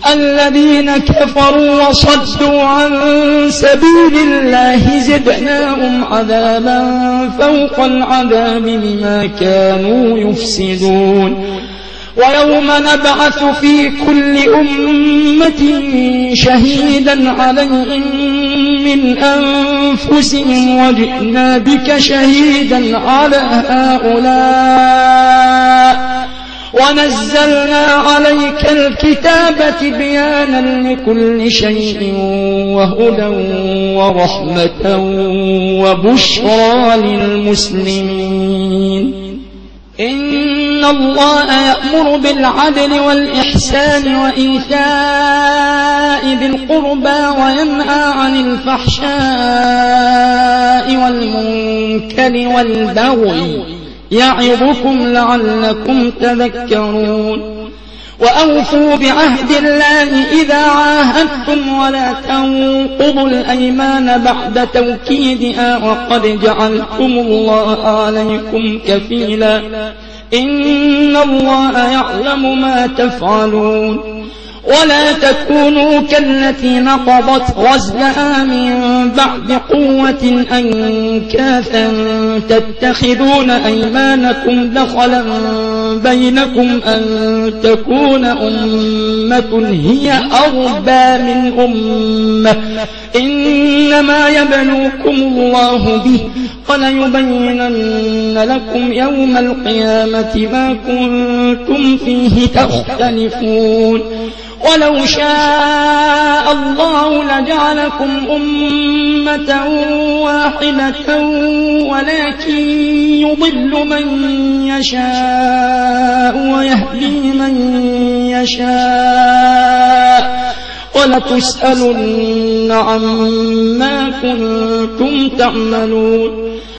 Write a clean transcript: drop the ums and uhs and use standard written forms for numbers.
الذين كفروا وصدوا عن سبيل الله زدناهم عذابا فوق العذاب بما كانوا يفسدون ويوم نبعث في كل أمة شهيدا عليهم من أنفسهم وجئنا بك شهيدا على هؤلاء ونزلنا عليك الكتاب بيانا لكل شيء وهدى ورحمة وبشرى للمسلمين إن الله يأمر بالعدل والإحسان وإيتاء ذي القربى وينهى عن الفحشاء والمنكر والبغي يعظكم لعلكم تذكرون وأوفوا بعهد الله إذا عاهدتم ولا تنقضوا الأيمان بعد توكيدها وقد جعلتم الله عليكم كفيلا إن الله يعلم ما تفعلون ولا تكونوا كالتي نقضت غزلها من بعد قوة أنكاثا تتخذون أيمانكم دخلا بينكم أن تكون أمة هي أربى من أمة إنما يبلوكم الله به وليبينن لكم يوم القيامة ما كنتم فيه تختلفون ولو شاء الله لجعلكم أمة واحدة ولكن يضل من يشاء ويهدي من يشاء ولتسألن عما كنتم تعملون